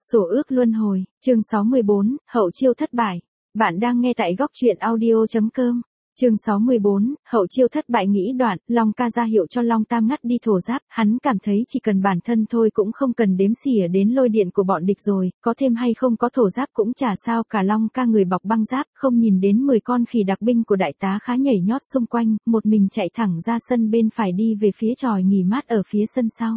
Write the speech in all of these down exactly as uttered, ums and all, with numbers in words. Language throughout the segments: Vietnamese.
Sổ ước luân hồi, chương sáu mươi bốn, hậu chiêu thất bại. Bạn đang nghe tại góc truyện audio chấm com. Chương sáu mươi bốn, hậu chiêu thất bại. Nghĩ đoạn, Long ca ra hiệu cho Long Tam ngắt đi thổ giáp, hắn cảm thấy chỉ cần bản thân thôi cũng không cần đếm xỉa đến lôi điện của bọn địch rồi, có thêm hay không có thổ giáp cũng chả sao cả. Long ca người bọc băng giáp, không nhìn đến mười con khỉ đặc binh của đại tá khá nhảy nhót xung quanh, một mình chạy thẳng ra sân bên phải đi về phía chòi nghỉ mát ở phía sân sau.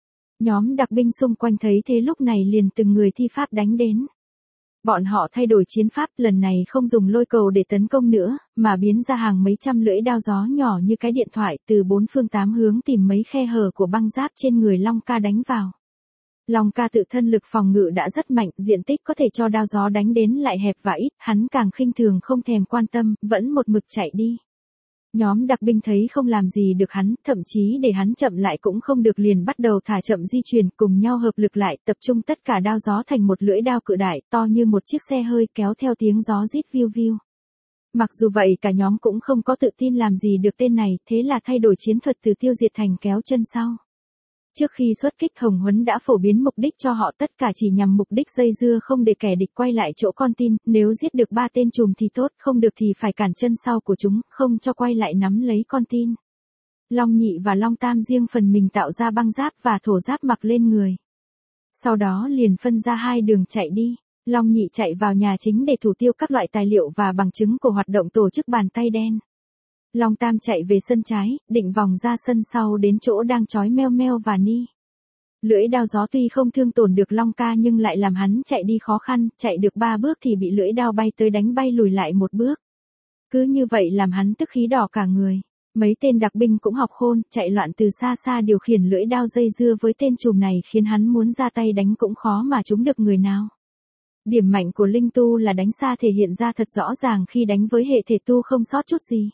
Nhóm đặc binh xung quanh thấy thế lúc này liền từng người thi pháp đánh đến. Bọn họ thay đổi chiến pháp, lần này không dùng lôi cầu để tấn công nữa, mà biến ra hàng mấy trăm lưỡi đao gió nhỏ như cái điện thoại từ bốn phương tám hướng tìm mấy khe hở của băng giáp trên người Long ca đánh vào. Long ca tự thân lực phòng ngự đã rất mạnh, diện tích có thể cho đao gió đánh đến lại hẹp và ít, hắn càng khinh thường không thèm quan tâm, vẫn một mực chạy đi. Nhóm đặc binh thấy không làm gì được hắn, thậm chí để hắn chậm lại cũng không được, liền bắt đầu thả chậm di chuyển, cùng nhau hợp lực lại, tập trung tất cả đao gió thành một lưỡi đao cự đại, to như một chiếc xe hơi, kéo theo tiếng gió rít viu viu. Mặc dù vậy cả nhóm cũng không có tự tin làm gì được tên này, thế là thay đổi chiến thuật từ tiêu diệt thành kéo chân sau. Trước khi xuất kích, Hồng Huấn đã phổ biến mục đích cho họ, tất cả chỉ nhằm mục đích dây dưa không để kẻ địch quay lại chỗ con tin, nếu giết được ba tên trùm thì tốt, không được thì phải cản chân sau của chúng, không cho quay lại nắm lấy con tin. Long Nhị và Long Tam riêng phần mình tạo ra băng giáp và thổ giáp mặc lên người. Sau đó liền phân ra hai đường chạy đi. Long Nhị chạy vào nhà chính để thủ tiêu các loại tài liệu và bằng chứng của hoạt động tổ chức bàn tay đen. Long Tam chạy về sân trái, định vòng ra sân sau đến chỗ đang trói Meo Meo và Ni. Lưỡi đao gió tuy không thương tổn được Long ca nhưng lại làm hắn chạy đi khó khăn, chạy được ba bước thì bị lưỡi đao bay tới đánh bay lùi lại một bước. Cứ như vậy làm hắn tức khí đỏ cả người. Mấy tên đặc binh cũng học khôn, chạy loạn từ xa xa điều khiển lưỡi đao dây dưa với tên trùm này khiến hắn muốn ra tay đánh cũng khó mà trúng được người nào. Điểm mạnh của linh tu là đánh xa thể hiện ra thật rõ ràng khi đánh với hệ thể tu không sót chút gì.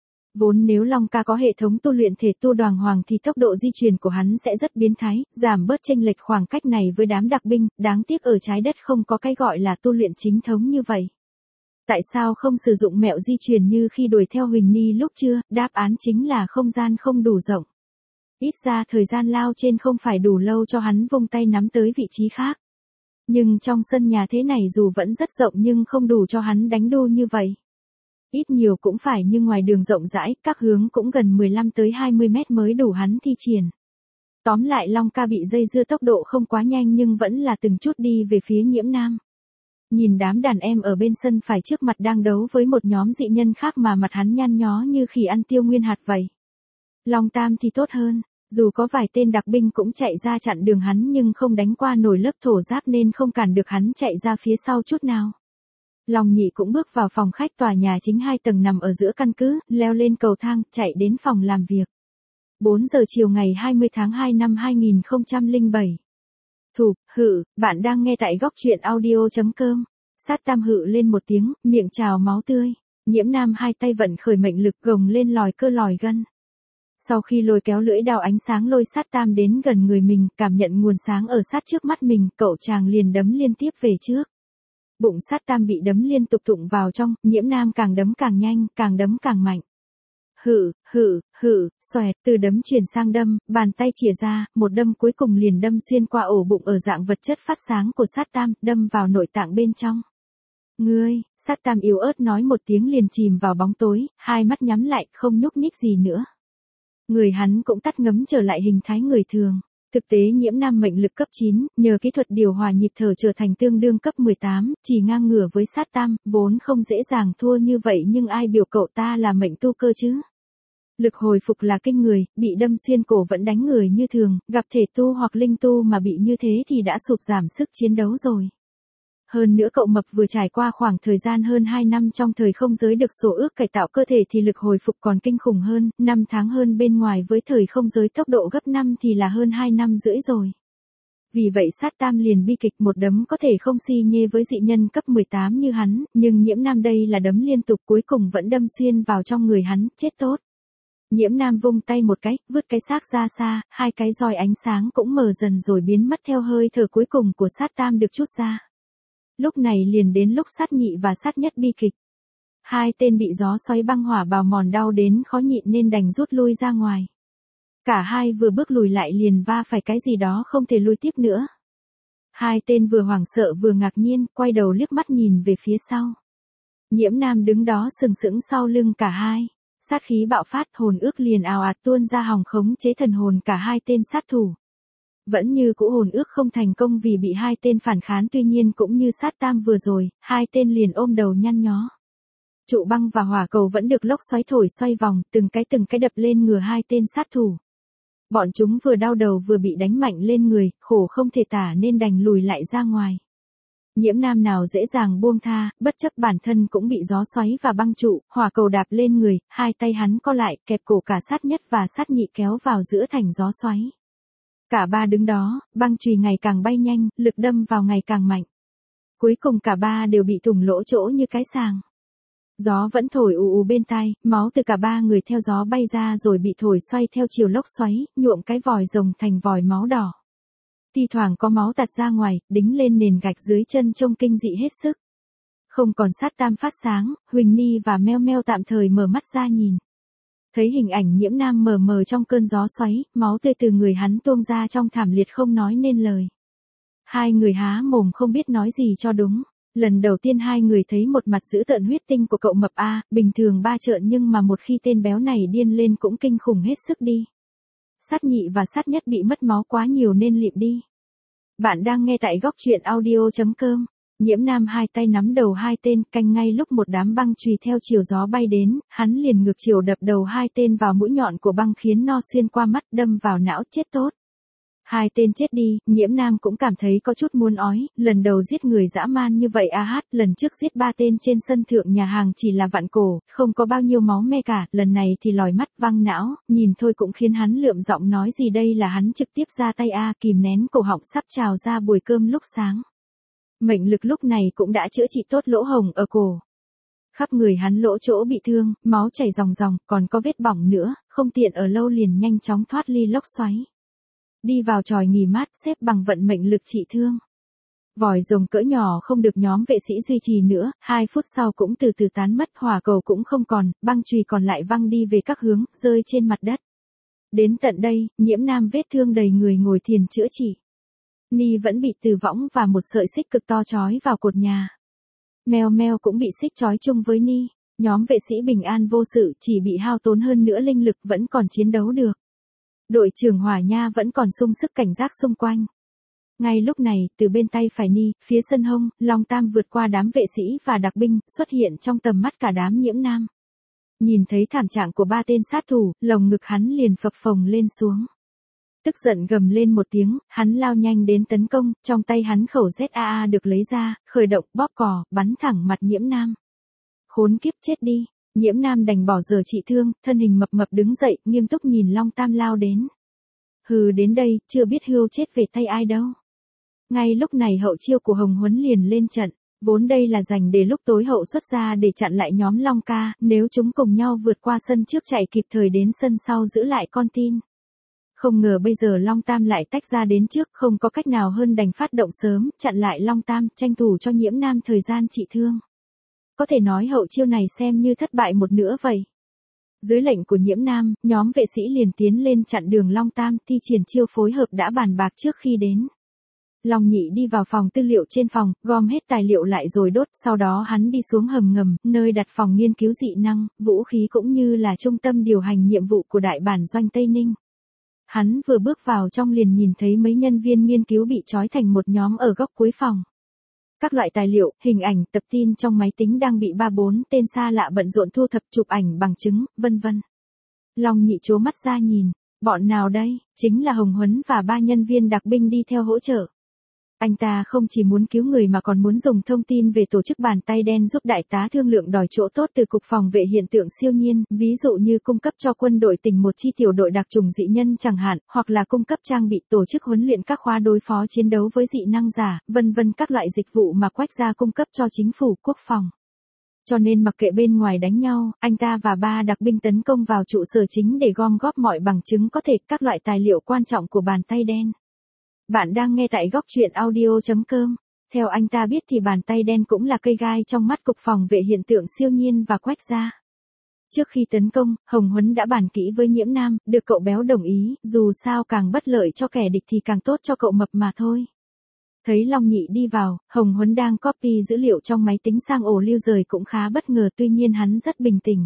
Vốn nếu Long ca có hệ thống tu luyện thể tu đàng hoàng thì tốc độ di chuyển của hắn sẽ rất biến thái, giảm bớt chênh lệch khoảng cách này với đám đặc binh, đáng tiếc ở trái đất không có cái gọi là tu luyện chính thống như vậy. Tại sao không sử dụng mẹo di chuyển như khi đuổi theo Huỳnh Ni lúc chưa? Đáp án chính là không gian không đủ rộng. Ít ra thời gian lao trên không phải đủ lâu cho hắn vung tay nắm tới vị trí khác. Nhưng trong sân nhà thế này dù vẫn rất rộng nhưng không đủ cho hắn đánh đu như vậy. Ít nhiều cũng phải, nhưng ngoài đường rộng rãi, các hướng cũng gần mười lăm tới hai mươi mét mới đủ hắn thi triển. Tóm lại Long ca bị dây dưa tốc độ không quá nhanh nhưng vẫn là từng chút đi về phía Nhiễm Nam. Nhìn đám đàn em ở bên sân phải trước mặt đang đấu với một nhóm dị nhân khác mà mặt hắn nhăn nhó như khỉ ăn tiêu nguyên hạt vậy. Long Tam thì tốt hơn, dù có vài tên đặc binh cũng chạy ra chặn đường hắn nhưng không đánh qua nổi lớp thổ giáp nên không cản được hắn chạy ra phía sau chút nào. Long Nhị cũng bước vào phòng khách tòa nhà chính hai tầng nằm ở giữa căn cứ, leo lên cầu thang, chạy đến phòng làm việc. bốn giờ chiều ngày hai mươi tháng hai năm hai nghìn không trăm lẻ bảy. Thục, hự, bạn đang nghe tại góc truyện audio chấm com. Sát Tam hự lên một tiếng, miệng trào máu tươi. Nhiễm Nam hai tay vận khởi mệnh lực gồng lên lòi cơ lòi gân. Sau khi lôi kéo lưỡi đao ánh sáng lôi Sát Tam đến gần người mình, cảm nhận nguồn sáng ở sát trước mắt mình, cậu chàng liền đấm liên tiếp về trước. Bụng Sát Tam bị đấm liên tục tụng vào trong, Nhiễm Nam càng đấm càng nhanh, càng đấm càng mạnh. Hự, hự, hự, xoẹt, từ đấm chuyển sang đâm, bàn tay chìa ra, một đâm cuối cùng liền đâm xuyên qua ổ bụng ở dạng vật chất phát sáng của Sát Tam, đâm vào nội tạng bên trong. Ngươi, Sát Tam yếu ớt nói một tiếng liền chìm vào bóng tối, hai mắt nhắm lại, không nhúc nhích gì nữa. Người hắn cũng tắt ngấm trở lại hình thái người thường. Thực tế Nhiễm Nam mệnh lực cấp chín, nhờ kỹ thuật điều hòa nhịp thở trở thành tương đương cấp mười tám, chỉ ngang ngửa với Sát Tam, vốn không dễ dàng thua như vậy nhưng ai biểu cậu ta là mệnh tu cơ chứ. Lực hồi phục là kinh người, bị đâm xuyên cổ vẫn đánh người như thường, gặp thể tu hoặc linh tu mà bị như thế thì đã sụt giảm sức chiến đấu rồi. Hơn nữa cậu mập vừa trải qua khoảng thời gian hơn hai năm trong thời không giới được sổ ước cải tạo cơ thể thì lực hồi phục còn kinh khủng hơn, năm tháng hơn bên ngoài với thời không giới tốc độ gấp năm thì là hơn hai năm rưỡi rồi. Vì vậy Sát Tam liền bi kịch, một đấm có thể không si nhê với dị nhân cấp mười tám như hắn, nhưng Nhiễm Nam đây là đấm liên tục cuối cùng vẫn đâm xuyên vào trong người hắn, chết tốt. Nhiễm Nam vung tay một cái, vứt cái xác ra xa, hai cái roi ánh sáng cũng mờ dần rồi biến mất theo hơi thở cuối cùng của Sát Tam được chút ra. Lúc này liền đến lúc Sát Nhị và Sát Nhất bi kịch. Hai tên bị gió xoáy băng hỏa bào mòn đau đến khó nhịn nên đành rút lui ra ngoài. Cả hai vừa bước lùi lại liền va phải cái gì đó không thể lùi tiếp nữa. Hai tên vừa hoảng sợ vừa ngạc nhiên, quay đầu liếc mắt nhìn về phía sau. Nhiễm Nam đứng đó sừng sững sau lưng cả hai. Sát khí bạo phát, hồn ước liền ào ạt tuôn ra hòng khống chế thần hồn cả hai tên sát thủ. Vẫn như cũ hồn ước không thành công vì bị hai tên phản kháng, tuy nhiên cũng như sát tam vừa rồi, hai tên liền ôm đầu nhăn nhó. Trụ băng và hỏa cầu vẫn được lốc xoáy thổi xoay vòng, từng cái từng cái đập lên ngừa hai tên sát thủ. Bọn chúng vừa đau đầu vừa bị đánh mạnh lên người, khổ không thể tả nên đành lùi lại ra ngoài. Nhiễm Nam nào dễ dàng buông tha, bất chấp bản thân cũng bị gió xoáy và băng trụ, hỏa cầu đạp lên người, hai tay hắn co lại, kẹp cổ cả sát nhất và sát nhị kéo vào giữa thành gió xoáy. Cả ba đứng đó, băng chùy ngày càng bay nhanh, lực đâm vào ngày càng mạnh. Cuối cùng cả ba đều bị thủng lỗ chỗ như cái sàng. Gió vẫn thổi ù ù bên tai, máu từ cả ba người theo gió bay ra rồi bị thổi xoay theo chiều lốc xoáy, nhuộm cái vòi rồng thành vòi máu đỏ. Thi thoảng có máu tạt ra ngoài, đính lên nền gạch dưới chân trông kinh dị hết sức. Không còn sát tam phát sáng, Huỳnh Ni và Meo Meo tạm thời mở mắt ra nhìn. Thấy hình ảnh Nhiễm Nam mờ mờ trong cơn gió xoáy, máu tươi từ người hắn tuôn ra trong thảm liệt không nói nên lời. Hai người há mồm không biết nói gì cho đúng. Lần đầu tiên hai người thấy một mặt dữ tợn huyết tinh của cậu mập A, bình thường ba trợn nhưng mà một khi tên béo này điên lên cũng kinh khủng hết sức đi. Sát nhị và sát nhất bị mất máu quá nhiều nên lịm đi. Bạn đang nghe tại góc truyện audio chấm com. Nhiễm Nam hai tay nắm đầu hai tên, canh ngay lúc một đám băng chùy theo chiều gió bay đến, hắn liền ngược chiều đập đầu hai tên vào mũi nhọn của băng khiến no xuyên qua mắt đâm vào não chết tốt. Hai tên chết đi, Nhiễm Nam cũng cảm thấy có chút muốn ói, lần đầu giết người dã man như vậy a hát, lần trước giết ba tên trên sân thượng nhà hàng chỉ là vặn cổ, không có bao nhiêu máu me cả, lần này thì lòi mắt văng não, nhìn thôi cũng khiến hắn lượm giọng nói gì đây là hắn trực tiếp ra tay a, kìm nén cổ họng sắp trào ra buổi cơm lúc sáng. Mệnh lực lúc này cũng đã chữa trị tốt lỗ hồng ở cổ. Khắp người hắn lỗ chỗ bị thương, máu chảy ròng ròng, còn có vết bỏng nữa, không tiện ở lâu liền nhanh chóng thoát ly lốc xoáy. Đi vào chòi nghỉ mát xếp bằng vận mệnh lực trị thương. Vòi rồng cỡ nhỏ không được nhóm vệ sĩ duy trì nữa, hai phút sau cũng từ từ tán mất, hỏa cầu cũng không còn, băng chùy còn lại văng đi về các hướng, rơi trên mặt đất. Đến tận đây, Nhiễm Nam vết thương đầy người ngồi thiền chữa trị. Ni vẫn bị từ võng và một sợi xích cực to trói vào cột nhà. Meo Meo cũng bị xích trói chung với Ni, nhóm vệ sĩ bình an vô sự, chỉ bị hao tốn hơn nữa linh lực vẫn còn chiến đấu được. Đội trưởng Hỏa Nha vẫn còn sung sức cảnh giác xung quanh. Ngay lúc này, từ bên tay phải Ni, phía sân hông, Long Tam vượt qua đám vệ sĩ và đặc binh, xuất hiện trong tầm mắt cả đám Nhiễm Nam. Nhìn thấy thảm trạng của ba tên sát thủ, lồng ngực hắn liền phập phồng lên xuống. Tức giận gầm lên một tiếng, hắn lao nhanh đến tấn công, trong tay hắn khẩu Z A A được lấy ra, khởi động bóp cò, bắn thẳng mặt Nhiễm Nam. Khốn kiếp chết đi. Nhiễm Nam đành bỏ giờ trị thương, thân hình mập mập đứng dậy, nghiêm túc nhìn Long Tam lao đến. Hừ, đến đây, chưa biết hươu chết về tay ai đâu. Ngay lúc này hậu chiêu của Hồng Huấn liền lên trận, vốn đây là dành để lúc tối hậu xuất ra để chặn lại nhóm Long Ca, nếu chúng cùng nhau vượt qua sân trước chạy kịp thời đến sân sau giữ lại con tin. Không ngờ bây giờ Long Tam lại tách ra đến trước, không có cách nào hơn đành phát động sớm, chặn lại Long Tam, tranh thủ cho Nhiễm Nam thời gian trị thương. Có thể nói hậu chiêu này xem như thất bại một nửa vậy. Dưới lệnh của Nhiễm Nam, nhóm vệ sĩ liền tiến lên chặn đường Long Tam, thi triển chiêu phối hợp đã bàn bạc trước khi đến. Long Nhị đi vào phòng tư liệu trên phòng, gom hết tài liệu lại rồi đốt, sau đó hắn đi xuống hầm ngầm, nơi đặt phòng nghiên cứu dị năng, vũ khí cũng như là trung tâm điều hành nhiệm vụ của đại bản doanh Tây Ninh. Hắn vừa bước vào trong liền nhìn thấy mấy nhân viên nghiên cứu bị trói thành một nhóm ở góc cuối phòng. Các loại tài liệu, hình ảnh, tập tin trong máy tính đang bị ba bốn tên xa lạ bận rộn thu thập, chụp ảnh bằng chứng, vân vân. Long Nhị trố mắt ra nhìn, bọn nào đây? Chính là Hồng Huấn và ba nhân viên đặc binh đi theo hỗ trợ. Anh ta không chỉ muốn cứu người mà còn muốn dùng thông tin về tổ chức bàn tay đen giúp đại tá thương lượng đòi chỗ tốt từ cục phòng vệ hiện tượng siêu nhiên, ví dụ như cung cấp cho quân đội tỉnh một chi tiểu đội đặc trùng dị nhân chẳng hạn, hoặc là cung cấp trang bị tổ chức huấn luyện các khóa đối phó chiến đấu với dị năng giả, vân vân các loại dịch vụ mà Quách gia cung cấp cho chính phủ quốc phòng. Cho nên mặc kệ bên ngoài đánh nhau, anh ta và ba đặc binh tấn công vào trụ sở chính để gom góp mọi bằng chứng có thể, các loại tài liệu quan trọng của bàn tay đen. Bạn đang nghe tại góc truyện audio chấm com. Theo anh ta biết thì bàn tay đen cũng là cây gai trong mắt cục phòng vệ hiện tượng siêu nhiên và Quách gia. Trước khi tấn công, Hồng Huấn đã bàn kỹ với Nhiễm Nam, được cậu béo đồng ý, dù sao càng bất lợi cho kẻ địch thì càng tốt cho cậu mập mà thôi. Thấy Long Nhị đi vào, Hồng Huấn đang copy dữ liệu trong máy tính sang ổ lưu rời cũng khá bất ngờ, tuy nhiên hắn rất bình tĩnh.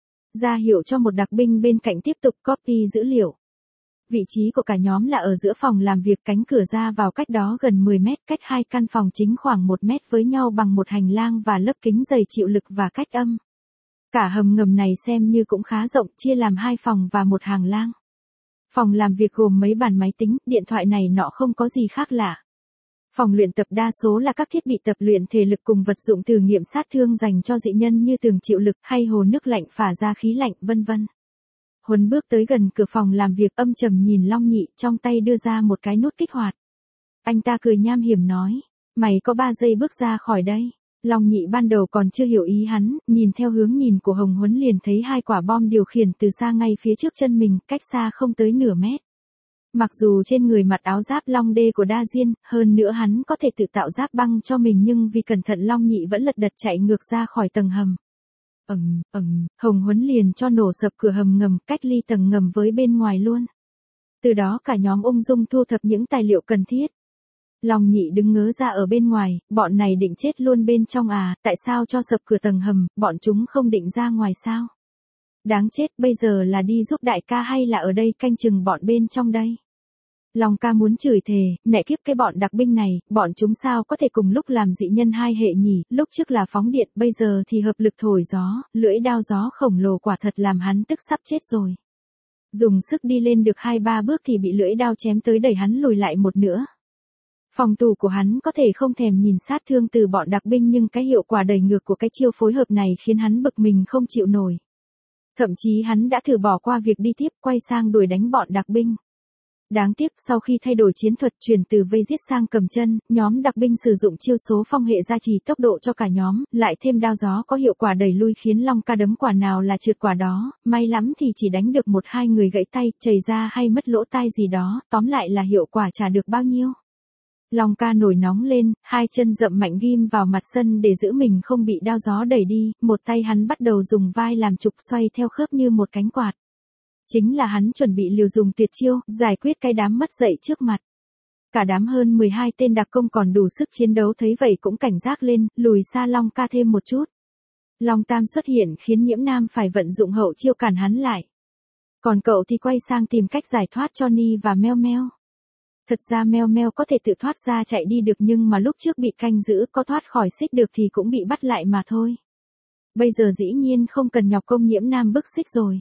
Ra hiệu cho một đặc binh bên cạnh tiếp tục copy dữ liệu. Vị trí của cả nhóm là ở giữa phòng làm việc, cánh cửa ra vào cách đó gần mười mét, cách hai căn phòng chính khoảng một mét với nhau bằng một hành lang và lớp kính dày chịu lực và cách âm. Cả hầm ngầm này xem như cũng khá rộng, chia làm hai phòng và một hàng lang. Phòng làm việc gồm mấy bàn máy tính, điện thoại này nọ không có gì khác lạ. Phòng luyện tập đa số là các thiết bị tập luyện thể lực cùng vật dụng thử nghiệm sát thương dành cho dị nhân như tường chịu lực hay hồ nước lạnh phả ra khí lạnh, vân vân. Huấn bước tới gần cửa phòng làm việc, âm trầm nhìn Long Nhị, trong tay đưa ra một cái nút kích hoạt. Anh ta cười nham hiểm nói, mày có ba giây bước ra khỏi đây. Long Nhị ban đầu còn chưa hiểu ý hắn, nhìn theo hướng nhìn của Hồng Huấn liền thấy hai quả bom điều khiển từ xa ngay phía trước chân mình, cách xa không tới nửa mét. Mặc dù trên người mặc áo giáp Long Đê của Đa Diên, hơn nữa hắn có thể tự tạo giáp băng cho mình, nhưng vì cẩn thận Long Nhị vẫn lật đật chạy ngược ra khỏi tầng hầm. Ầm, ầm, Hồng Huấn liền cho nổ sập cửa hầm ngầm, cách ly tầng ngầm với bên ngoài luôn. Từ đó cả nhóm ung dung thu thập những tài liệu cần thiết. Long Nhị đứng ngớ ra ở bên ngoài, bọn này định chết luôn bên trong à, tại sao cho sập cửa tầng hầm, bọn chúng không định ra ngoài sao? Đáng chết, bây giờ là đi giúp đại ca hay là ở đây canh chừng bọn bên trong đây? Long ca muốn chửi thề, mẹ kiếp cái bọn đặc binh này, bọn chúng sao có thể cùng lúc làm dị nhân hai hệ nhỉ, lúc trước là phóng điện, bây giờ thì hợp lực thổi gió, lưỡi đao gió khổng lồ quả thật làm hắn tức sắp chết rồi. Dùng sức đi lên được hai ba bước thì bị lưỡi đao chém tới đẩy hắn lùi lại một nữa. Phòng thủ của hắn có thể không thèm nhìn sát thương từ bọn đặc binh, nhưng cái hiệu quả đẩy ngược của cái chiêu phối hợp này khiến hắn bực mình không chịu nổi. Thậm chí hắn đã thử bỏ qua việc đi tiếp, quay sang đuổi đánh bọn đặc binh. Đáng tiếc sau khi thay đổi chiến thuật chuyển từ vây giết sang cầm chân, nhóm đặc binh sử dụng chiêu số phong hệ gia trì tốc độ cho cả nhóm, lại thêm đao gió có hiệu quả đẩy lui khiến Long ca đấm quả nào là trượt quả đó, may lắm thì chỉ đánh được một hai người gãy tay, chảy ra hay mất lỗ tai gì đó, tóm lại là hiệu quả chả được bao nhiêu. Long ca nổi nóng lên, hai chân dậm mạnh ghim vào mặt sân để giữ mình không bị đao gió đẩy đi, một tay hắn bắt đầu dùng vai làm trục xoay theo khớp như một cánh quạt. Chính là hắn chuẩn bị liều dùng tuyệt chiêu, giải quyết cái đám mất dậy trước mặt. Cả đám hơn mười hai tên đặc công còn đủ sức chiến đấu thấy vậy cũng cảnh giác lên, lùi xa Long ca thêm một chút. Long Tam xuất hiện khiến Nhiễm Nam phải vận dụng hậu chiêu cản hắn lại. Còn cậu thì quay sang tìm cách giải thoát Johnny và Meo Meo. Thật ra Meo Meo có thể tự thoát ra chạy đi được, nhưng mà lúc trước bị canh giữ, có thoát khỏi xích được thì cũng bị bắt lại mà thôi. Bây giờ dĩ nhiên không cần nhọc công Nhiễm Nam bức xích rồi.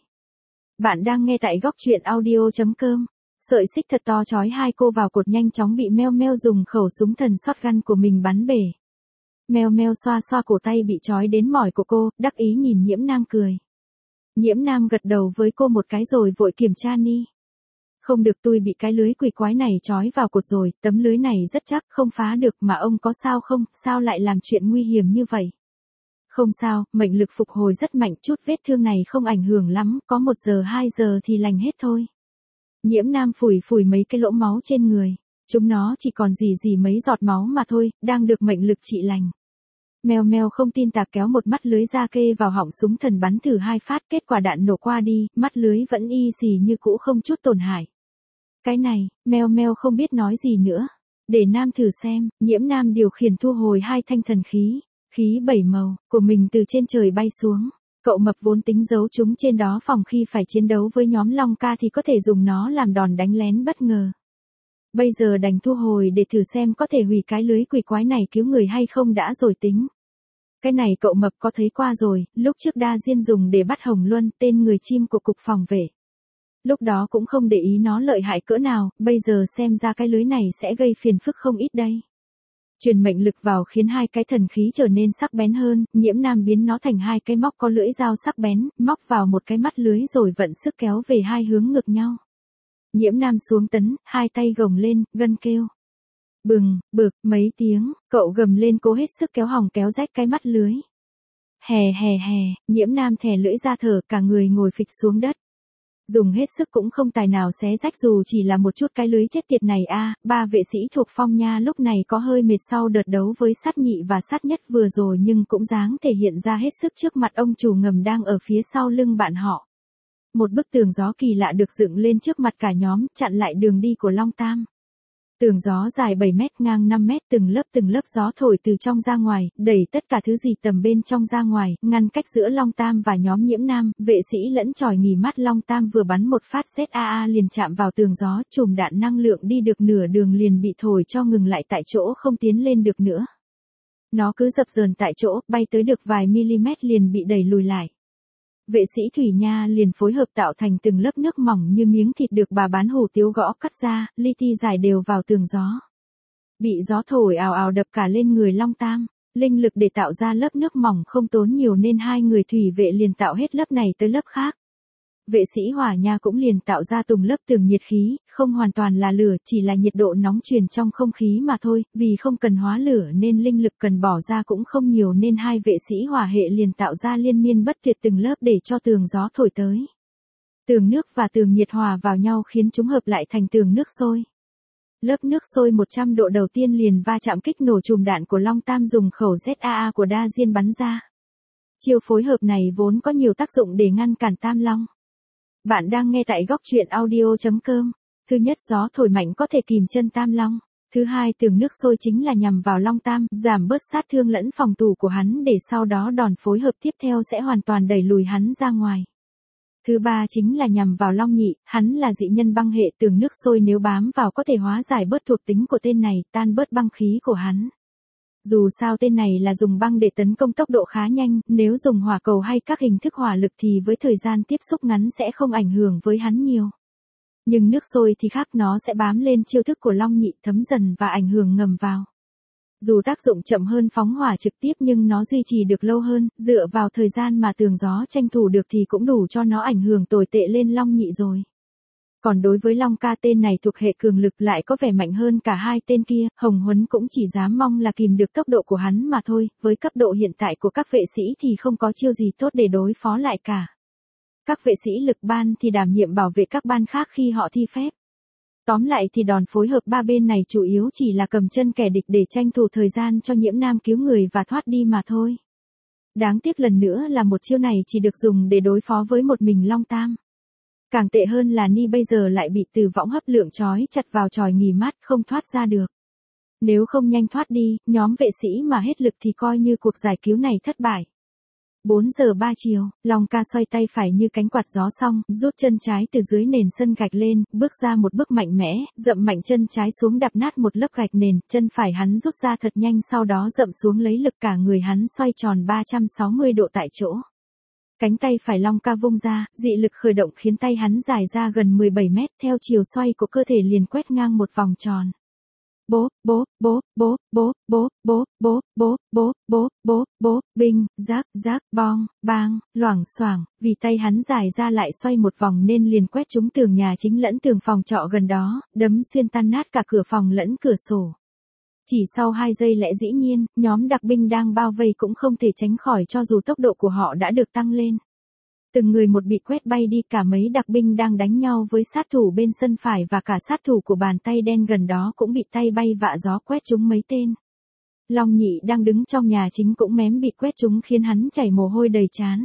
Bạn đang nghe tại góc truyện audio chấm com. Sợi xích thật to trói hai cô vào cột nhanh chóng bị Meo Meo dùng khẩu súng thần shotgun của mình bắn bể. Meo Meo xoa xoa cổ tay bị trói đến mỏi của cô, đắc ý nhìn Nhiễm Nam cười. Nhiễm Nam gật đầu với cô một cái rồi vội kiểm tra ni. Không được, tôi bị cái lưới quỷ quái này trói vào cột rồi, tấm lưới này rất chắc không phá được, mà ông có sao không, sao lại làm chuyện nguy hiểm như vậy? Không sao, mệnh lực phục hồi rất mạnh, chút vết thương này không ảnh hưởng lắm, có một giờ hai giờ thì lành hết thôi. Nhiễm Nam phủi phủi mấy cái lỗ máu trên người, chúng nó chỉ còn gì gì mấy giọt máu mà thôi, đang được mệnh lực trị lành. Meo Meo không tin tà kéo một mắt lưới ra kê vào họng súng thần bắn thử hai phát, kết quả đạn nổ qua đi, mắt lưới vẫn y xì như cũ không chút tổn hại. Cái này, Meo Meo không biết nói gì nữa. Để Nam thử xem. Nhiễm Nam điều khiển thu hồi hai thanh thần khí, khí bảy màu của mình từ trên trời bay xuống. Cậu mập vốn tính giấu chúng trên đó phòng khi phải chiến đấu với nhóm Long ca thì có thể dùng nó làm đòn đánh lén bất ngờ. Bây giờ đành thu hồi để thử xem có thể hủy cái lưới quỷ quái này cứu người hay không đã rồi tính. Cái này cậu mập có thấy qua rồi, lúc trước Đa Diên dùng để bắt Hồng Luân, tên người chim của cục phòng vệ. Lúc đó cũng không để ý nó lợi hại cỡ nào, bây giờ xem ra cái lưới này sẽ gây phiền phức không ít đây. Truyền mệnh lực vào khiến hai cái thần khí trở nên sắc bén hơn, Nhiễm Nam biến nó thành hai cái móc có lưỡi dao sắc bén, móc vào một cái mắt lưới rồi vận sức kéo về hai hướng ngược nhau. Nhiễm Nam xuống tấn, hai tay gồng lên, gân kêu. Bừng, bực, mấy tiếng, cậu gầm lên cố hết sức kéo hỏng kéo rách cái mắt lưới. Hè hè hè, Nhiễm Nam thè lưỡi ra thở, cả người ngồi phịch xuống đất. Dùng hết sức cũng không tài nào xé rách dù chỉ là một chút cái lưới chết tiệt này a. À, ba vệ sĩ thuộc Phong Nha lúc này có hơi mệt sau đợt đấu với sát nhị và sát nhất vừa rồi, nhưng cũng dáng thể hiện ra hết sức trước mặt ông chủ ngầm đang ở phía sau lưng bạn họ. Một bức tường gió kỳ lạ được dựng lên trước mặt cả nhóm, chặn lại đường đi của Long Tam. Tường gió dài bảy mét ngang năm mét, từng lớp từng lớp gió thổi từ trong ra ngoài, đẩy tất cả thứ gì tầm bên trong ra ngoài, ngăn cách giữa Long Tam và nhóm Nhiễm Nam. Vệ sĩ lẫn chòi nghỉ mắt Long Tam vừa bắn một phát Z A A liền chạm vào tường gió, chùm đạn năng lượng đi được nửa đường liền bị thổi cho ngừng lại tại chỗ, không tiến lên được nữa. Nó cứ dập dờn tại chỗ, bay tới được vài mm liền bị đẩy lùi lại. Vệ sĩ Thủy Nha liền phối hợp tạo thành từng lớp nước mỏng như miếng thịt được bà bán hủ tiếu gõ cắt ra, li ti dài đều vào tường gió. Bị gió thổi ào ào đập cả lên người Long Tam, linh lực để tạo ra lớp nước mỏng không tốn nhiều nên hai người thủy vệ liền tạo hết lớp này tới lớp khác. Vệ sĩ Hỏa Nha cũng liền tạo ra tùng lớp tường nhiệt khí, không hoàn toàn là lửa, chỉ là nhiệt độ nóng truyền trong không khí mà thôi, vì không cần hóa lửa nên linh lực cần bỏ ra cũng không nhiều nên hai vệ sĩ hỏa hệ liền tạo ra liên miên bất tuyệt từng lớp để cho tường gió thổi tới. Tường nước và tường nhiệt hòa vào nhau khiến chúng hợp lại thành tường nước sôi. Lớp nước sôi một trăm độ đầu tiên liền va chạm kích nổ chùm đạn của Long Tam dùng khẩu Z A A của đa diên bắn ra. Chiêu phối hợp này vốn có nhiều tác dụng để ngăn cản Tam Long. Bạn đang nghe tại góc truyện audio chấm com. Thứ nhất, gió thổi mạnh có thể kìm chân Tam Long. Thứ hai, tường nước sôi chính là nhằm vào Long Tam, giảm bớt sát thương lẫn phòng thủ của hắn để sau đó đòn phối hợp tiếp theo sẽ hoàn toàn đẩy lùi hắn ra ngoài. Thứ ba chính là nhằm vào Long Nhị, hắn là dị nhân băng hệ, tường nước sôi nếu bám vào có thể hóa giải bớt thuộc tính của tên này, tan bớt băng khí của hắn. Dù sao tên này là dùng băng để tấn công tốc độ khá nhanh, nếu dùng hỏa cầu hay các hình thức hỏa lực thì với thời gian tiếp xúc ngắn sẽ không ảnh hưởng với hắn nhiều. Nhưng nước sôi thì khác, nó sẽ bám lên chiêu thức của Long Nhị, thấm dần và ảnh hưởng ngầm vào. Dù tác dụng chậm hơn phóng hỏa trực tiếp nhưng nó duy trì được lâu hơn, dựa vào thời gian mà tường gió tranh thủ được thì cũng đủ cho nó ảnh hưởng tồi tệ lên Long Nhị rồi. Còn đối với Long Ca, tên này thuộc hệ cường lực lại có vẻ mạnh hơn cả hai tên kia, Hồng Huấn cũng chỉ dám mong là kìm được tốc độ của hắn mà thôi, với cấp độ hiện tại của các vệ sĩ thì không có chiêu gì tốt để đối phó lại cả. Các vệ sĩ lực ban thì đảm nhiệm bảo vệ các ban khác khi họ thi phép. Tóm lại thì đòn phối hợp ba bên này chủ yếu chỉ là cầm chân kẻ địch để tranh thủ thời gian cho Nhiễm Nam cứu người và thoát đi mà thôi. Đáng tiếc lần nữa là một chiêu này chỉ được dùng để đối phó với một mình Long Tam. Càng tệ hơn là Ni bây giờ lại bị Từ Võng hấp lượng trói chặt vào chòi nghỉ mát không thoát ra được. Nếu không nhanh thoát đi, nhóm vệ sĩ mà hết lực thì coi như cuộc giải cứu này thất bại. bốn giờ ba chiều, Long Ca xoay tay phải như cánh quạt gió xong, rút chân trái từ dưới nền sân gạch lên, bước ra một bước mạnh mẽ, dậm mạnh chân trái xuống đạp nát một lớp gạch nền, chân phải hắn rút ra thật nhanh sau đó dậm xuống lấy lực cả người hắn xoay tròn ba trăm sáu mươi độ tại chỗ. Cánh tay phải Long Ca vung ra, dị lực khởi động khiến tay hắn dài ra gần mười bảy mét, theo chiều xoay của cơ thể liền quét ngang một vòng tròn. Bố, bố, bố, bố, bố, bố, bố, bố, bố, bố, bố, bố, bố, binh, rác, rác, bong, bang, loảng xoảng, vì tay hắn dài ra lại xoay một vòng nên liền quét trúng tường nhà chính lẫn tường phòng trọ gần đó, đấm xuyên tan nát cả cửa phòng lẫn cửa sổ. Chỉ sau hai giây lẽ dĩ nhiên, nhóm đặc binh đang bao vây cũng không thể tránh khỏi cho dù tốc độ của họ đã được tăng lên. Từng người một bị quét bay đi, cả mấy đặc binh đang đánh nhau với sát thủ bên sân phải và cả sát thủ của bàn tay đen gần đó cũng bị tay bay vạ gió quét trúng mấy tên. Long Nhị đang đứng trong nhà chính cũng mém bị quét trúng khiến hắn chảy mồ hôi đầy trán.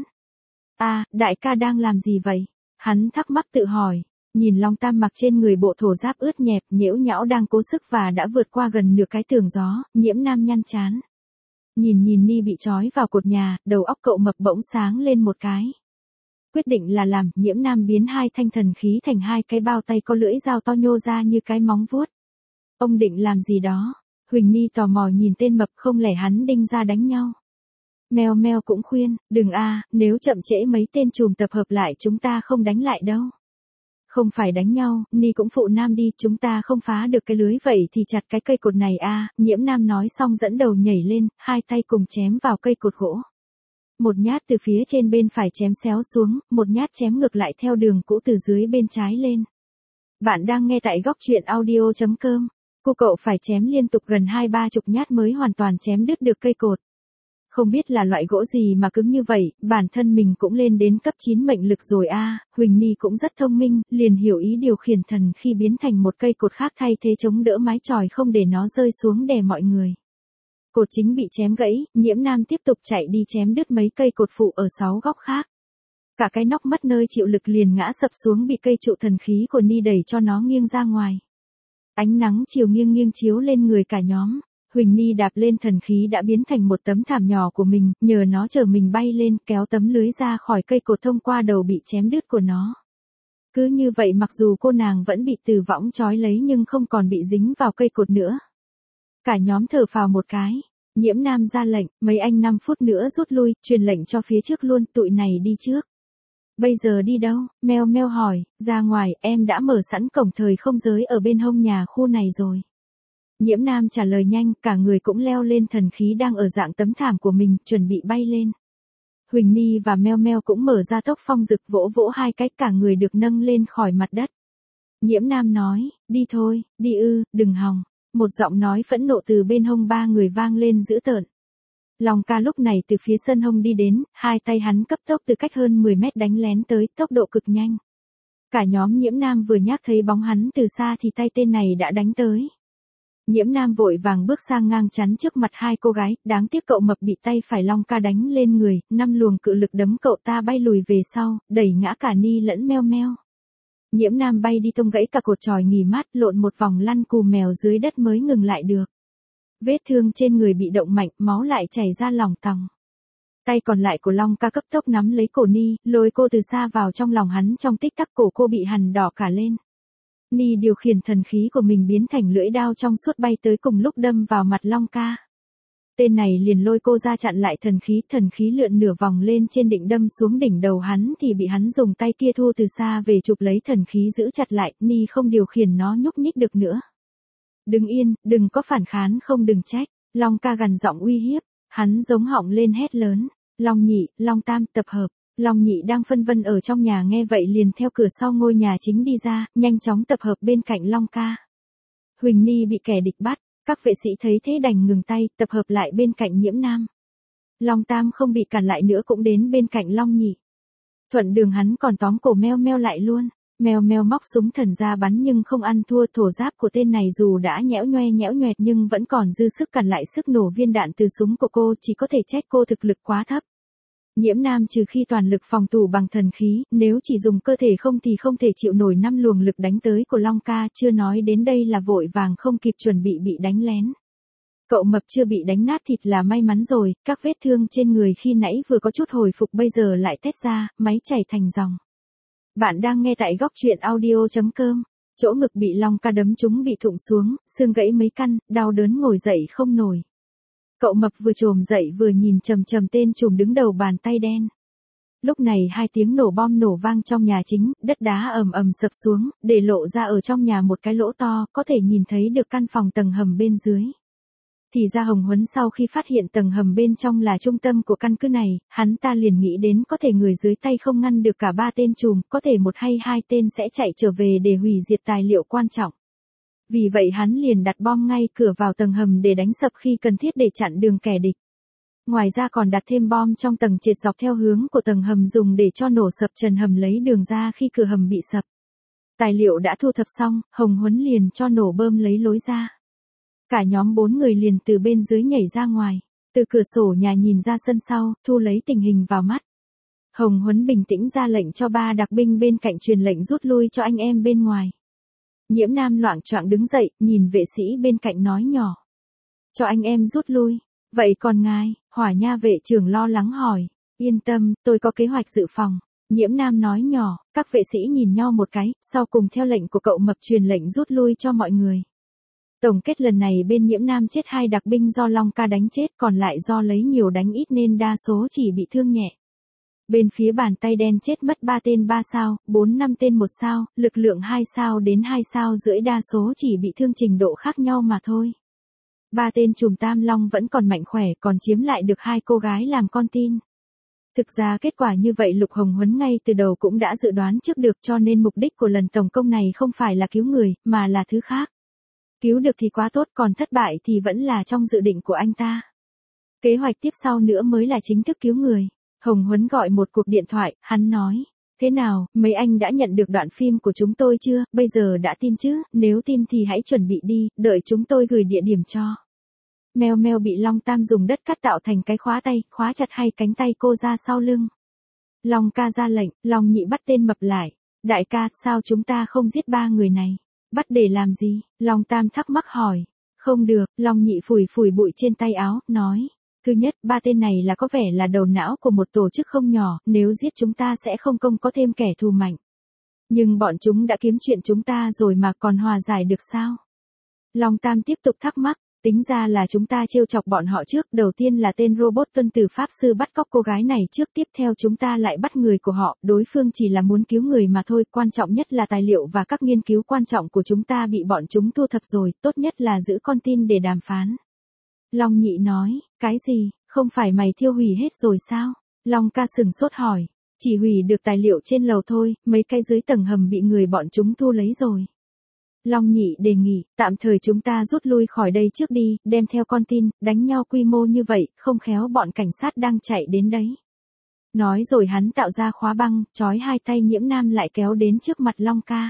À, đại ca đang làm gì vậy? Hắn thắc mắc tự hỏi. Nhìn Long Tam mặc trên người bộ thổ giáp ướt nhẹp, nhễu nhão đang cố sức và đã vượt qua gần nửa cái tường gió, Nhiễm Nam nhăn trán. Nhìn nhìn Ni bị trói vào cột nhà, đầu óc cậu mập bỗng sáng lên một cái. Quyết định là làm, Nhiễm Nam biến hai thanh thần khí thành hai cái bao tay có lưỡi dao to nhô ra như cái móng vuốt. Ông định làm gì đó? Huỳnh Ni tò mò nhìn tên mập, không lẽ hắn đinh ra đánh nhau. Mèo Mèo cũng khuyên, đừng a, nếu chậm trễ mấy tên trùm tập hợp lại chúng ta không đánh lại đâu. Không phải đánh nhau, Ni cũng phụ Nam đi, chúng ta không phá được cái lưới vậy thì chặt cái cây cột này a. Nhiễm Nam nói xong dẫn đầu nhảy lên, hai tay cùng chém vào cây cột gỗ. Một nhát từ phía trên bên phải chém xéo xuống, một nhát chém ngược lại theo đường cũ từ dưới bên trái lên. Bạn đang nghe tại góc truyện audio chấm com. Cô cậu phải chém liên tục gần hai ba chục nhát mới hoàn toàn chém đứt được cây cột. Không biết là loại gỗ gì mà cứng như vậy, bản thân mình cũng lên đến cấp chín mệnh lực rồi a. À. Huỳnh Ni cũng rất thông minh, liền hiểu ý điều khiển thần khi biến thành một cây cột khác thay thế chống đỡ mái chòi không để nó rơi xuống đè mọi người. Cột chính bị chém gãy, Nhiễm Nam tiếp tục chạy đi chém đứt mấy cây cột phụ ở sáu góc khác. Cả cái nóc mất nơi chịu lực liền ngã sập xuống bị cây trụ thần khí của Ni đẩy cho nó nghiêng ra ngoài. Ánh nắng chiều nghiêng nghiêng chiếu lên người cả nhóm. Huỳnh Ni đạp lên thần khí đã biến thành một tấm thảm nhỏ của mình, nhờ nó chở mình bay lên, kéo tấm lưới ra khỏi cây cột thông qua đầu bị chém đứt của nó. Cứ như vậy mặc dù cô nàng vẫn bị từ võng trói lấy nhưng không còn bị dính vào cây cột nữa. Cả nhóm thở phào một cái. Nhiễm Nam ra lệnh, mấy anh năm phút nữa rút lui, truyền lệnh cho phía trước luôn, tụi này đi trước. Bây giờ đi đâu? Meo Meo hỏi, ra ngoài, em đã mở sẵn cổng thời không giới ở bên hông nhà khu này rồi. Nhiễm Nam trả lời nhanh, cả người cũng leo lên thần khí đang ở dạng tấm thảm của mình, chuẩn bị bay lên. Huỳnh Ni và Meo Meo cũng mở ra tốc phong rực vỗ vỗ hai cách, cả người được nâng lên khỏi mặt đất. Nhiễm Nam nói, đi thôi, đi ư, đừng hòng. Một giọng nói phẫn nộ từ bên hông ba người vang lên dữ tợn. Long Ca lúc này từ phía sân hông đi đến, hai tay hắn cấp tốc từ cách hơn mười mét đánh lén tới, tốc độ cực nhanh. Cả nhóm Nhiễm Nam vừa nhắc thấy bóng hắn từ xa thì tay tên này đã đánh tới. Nhiễm Nam vội vàng bước sang ngang chắn trước mặt hai cô gái, đáng tiếc cậu mập bị tay phải Long Ca đánh lên người, năm luồng cự lực đấm cậu ta bay lùi về sau, đẩy ngã cả Ni lẫn Meo Meo. Nhiễm Nam bay đi tông gãy cả cột chòi nghỉ mát, lộn một vòng lăn cù mèo dưới đất mới ngừng lại được. Vết thương trên người bị động mạnh, máu lại chảy ra lòng tòng. Tay còn lại của Long Ca cấp tốc nắm lấy cổ Ni, lôi cô từ xa vào trong lòng hắn, trong tích tắc cổ cô bị hằn đỏ cả lên. Ni điều khiển thần khí của mình biến thành lưỡi đao trong suốt bay tới cùng lúc đâm vào mặt Long Ca. Tên này liền lôi cô ra chặn lại thần khí, thần khí lượn nửa vòng lên trên định đâm xuống đỉnh đầu hắn thì bị hắn dùng tay kia thu từ xa về chụp lấy thần khí giữ chặt lại, Ni không điều khiển nó nhúc nhích được nữa. Đứng yên, đừng có phản kháng, không đừng trách. Long Ca gằn giọng uy hiếp, hắn giống họng lên hét lớn, Long Nhị, Long Tam, tập hợp. Long Nhị đang phân vân ở trong nhà nghe vậy liền theo cửa sau ngôi nhà chính đi ra, nhanh chóng tập hợp bên cạnh Long Ca. Huỳnh Ni bị kẻ địch bắt, các vệ sĩ thấy thế đành ngừng tay, tập hợp lại bên cạnh Nhiễm Nam. Long Tam không bị cản lại nữa cũng đến bên cạnh Long Nhị. Thuận đường hắn còn tóm cổ Meo Meo lại luôn. Meo Meo móc súng thần ra bắn nhưng không ăn thua, thổ giáp của tên này dù đã nhẽo nhoe nhẽo nhoẹt nhưng vẫn còn dư sức cản lại sức nổ viên đạn từ súng của cô, chỉ có thể trách cô thực lực quá thấp. Nhiễm Nam trừ khi toàn lực phòng thủ bằng thần khí, nếu chỉ dùng cơ thể không thì không thể chịu nổi năm luồng lực đánh tới của Long Ca, chưa nói đến đây là vội vàng không kịp chuẩn bị bị đánh lén. Cậu mập chưa bị đánh nát thịt là may mắn rồi, các vết thương trên người khi nãy vừa có chút hồi phục bây giờ lại tét ra, máy chảy thành dòng. Bạn đang nghe tại góc truyện audio chấm com, chỗ ngực bị Long Ca đấm trúng bị thụng xuống, xương gãy mấy căn, đau đớn ngồi dậy không nổi. Cậu mập vừa trồm dậy vừa nhìn chầm chầm tên trùm đứng đầu bàn tay đen. Lúc này hai tiếng nổ bom nổ vang trong nhà chính, đất đá ầm ầm sập xuống, để lộ ra ở trong nhà một cái lỗ to, có thể nhìn thấy được căn phòng tầng hầm bên dưới. Thì ra Hồng Huấn sau khi phát hiện tầng hầm bên trong là trung tâm của căn cứ này, hắn ta liền nghĩ đến có thể người dưới tay không ngăn được cả ba tên trùm, có thể một hay hai tên sẽ chạy trở về để hủy diệt tài liệu quan trọng. Vì vậy hắn liền đặt bom ngay cửa vào tầng hầm để đánh sập khi cần thiết để chặn đường kẻ địch. Ngoài ra còn đặt thêm bom trong tầng trệt dọc theo hướng của tầng hầm dùng để cho nổ sập trần hầm lấy đường ra khi cửa hầm bị sập. Tài liệu đã thu thập xong, Hồng Huấn liền cho nổ bơm lấy lối ra. Cả nhóm bốn người liền từ bên dưới nhảy ra ngoài, từ cửa sổ nhà nhìn ra sân sau, thu lấy tình hình vào mắt. Hồng Huấn bình tĩnh ra lệnh cho ba đặc binh bên cạnh truyền lệnh rút lui cho anh em bên ngoài. Nhiễm Nam loạng choạng đứng dậy, nhìn vệ sĩ bên cạnh nói nhỏ. Cho anh em rút lui. Vậy còn ngài? Hỏa Nha vệ trưởng lo lắng hỏi. Yên tâm, tôi có kế hoạch dự phòng. Nhiễm Nam nói nhỏ, các vệ sĩ nhìn nhau một cái, sau cùng theo lệnh của cậu mập truyền lệnh rút lui cho mọi người. Tổng kết lần này bên Nhiễm Nam chết hai đặc binh do Long Ca đánh chết, còn lại do lấy nhiều đánh ít nên đa số chỉ bị thương nhẹ. Bên phía bàn tay đen chết mất ba tên ba sao, bốn năm tên một sao, lực lượng hai sao đến hai sao rưỡi, đa số chỉ bị thương trình độ khác nhau mà thôi. Ba tên trùm Tam Long vẫn còn mạnh khỏe, còn chiếm lại được hai cô gái làm con tin. Thực ra kết quả như vậy Lục Hồng Huấn ngay từ đầu cũng đã dự đoán trước được, cho nên mục đích của lần tổng công này không phải là cứu người, mà là thứ khác. Cứu được thì quá tốt, còn thất bại thì vẫn là trong dự định của anh ta. Kế hoạch tiếp sau nữa mới là chính thức cứu người. Hồng Huấn gọi một cuộc điện thoại, hắn nói. Thế nào, mấy anh đã nhận được đoạn phim của chúng tôi chưa, bây giờ đã tin chứ, nếu tin thì hãy chuẩn bị đi, đợi chúng tôi gửi địa điểm cho. Meo Meo bị Long Tam dùng đất cắt tạo thành cái khóa tay, khóa chặt hai cánh tay cô ra sau lưng. Long Ca ra lệnh, Long Nhị bắt tên mập lại. Đại ca, sao chúng ta không giết ba người này? Bắt để làm gì? Long Tam thắc mắc hỏi. Không được, Long Nhị phủi phủi bụi trên tay áo, nói. Thứ nhất, ba tên này là có vẻ là đầu não của một tổ chức không nhỏ, nếu giết chúng ta sẽ không công có thêm kẻ thù mạnh. Nhưng bọn chúng đã kiếm chuyện chúng ta rồi mà còn hòa giải được sao? Long Tam tiếp tục thắc mắc, tính ra là chúng ta trêu chọc bọn họ trước, đầu tiên là tên robot tuân tử pháp sư bắt cóc cô gái này trước, tiếp theo chúng ta lại bắt người của họ, đối phương chỉ là muốn cứu người mà thôi, quan trọng nhất là tài liệu và các nghiên cứu quan trọng của chúng ta bị bọn chúng thu thập rồi, tốt nhất là giữ con tin để đàm phán. Long Nhị nói, cái gì, không phải mày thiêu hủy hết rồi sao? Long Ca sừng sốt hỏi, chỉ hủy được tài liệu trên lầu thôi, mấy cái dưới tầng hầm bị người bọn chúng thu lấy rồi. Long Nhị đề nghị, tạm thời chúng ta rút lui khỏi đây trước đi, đem theo con tin, đánh nhau quy mô như vậy, không khéo bọn cảnh sát đang chạy đến đấy. Nói rồi hắn tạo ra khóa băng, trói hai tay Nhiễm Nam lại kéo đến trước mặt Long Ca.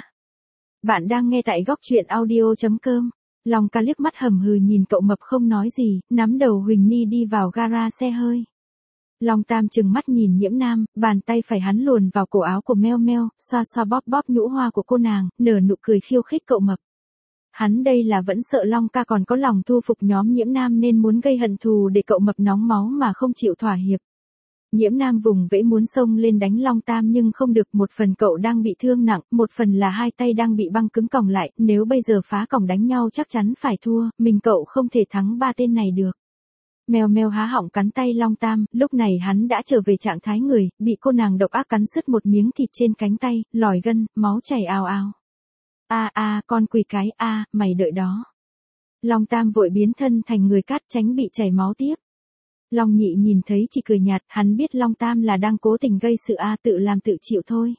Bạn đang nghe tại góc truyện audio chấm com. Long Ca liếc mắt hầm hừ nhìn cậu mập không nói gì, nắm đầu Huỳnh Ni đi vào gara xe hơi. Long Tam trừng mắt nhìn Nhiễm Nam, bàn tay phải hắn luồn vào cổ áo của Meo Meo, xoa xoa bóp bóp nhũ hoa của cô nàng, nở nụ cười khiêu khích cậu mập. Hắn đây là vẫn sợ Long Ca còn có lòng thu phục nhóm Nhiễm Nam nên muốn gây hận thù để cậu mập nóng máu mà không chịu thỏa hiệp. Nhiễm Nam vùng vẫy muốn xông lên đánh Long Tam nhưng không được, một phần cậu đang bị thương nặng, một phần là hai tay đang bị băng cứng còng lại, nếu bây giờ phá còng đánh nhau chắc chắn phải thua, mình cậu không thể thắng ba tên này được. Mèo Mèo há họng cắn tay Long Tam, lúc này hắn đã trở về trạng thái người, bị cô nàng độc ác cắn sứt một miếng thịt trên cánh tay, lòi gân, máu chảy ào ào. A a, con quỷ cái, a, mày đợi đó. Long Tam vội biến thân thành người cát tránh bị chảy máu tiếp. Long Nhị nhìn thấy chỉ cười nhạt, hắn biết Long Tam là đang cố tình gây sự A, tự làm tự chịu thôi.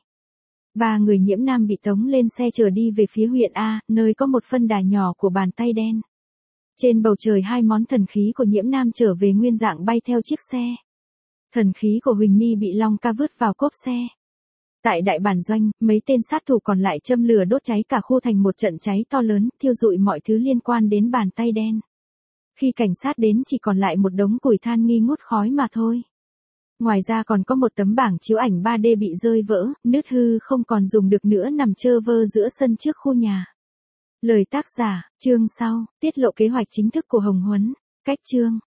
Ba người Nhiễm Nam bị tống lên xe chở đi về phía huyện A, nơi có một phân đà nhỏ của bàn tay đen. Trên bầu trời hai món thần khí của Nhiễm Nam trở về nguyên dạng bay theo chiếc xe. Thần khí của Huỳnh Ni bị Long Ca vứt vào cốp xe. Tại đại bản doanh, mấy tên sát thủ còn lại châm lửa đốt cháy cả khu thành một trận cháy to lớn, thiêu rụi mọi thứ liên quan đến bàn tay đen. Khi cảnh sát đến chỉ còn lại một đống củi than nghi ngút khói mà thôi. Ngoài ra còn có một tấm bảng chiếu ảnh ba D bị rơi vỡ, nứt hư không còn dùng được nữa nằm trơ vơ giữa sân trước khu nhà. Lời tác giả, chương sau, tiết lộ kế hoạch chính thức của Hồng Huấn, cách chương.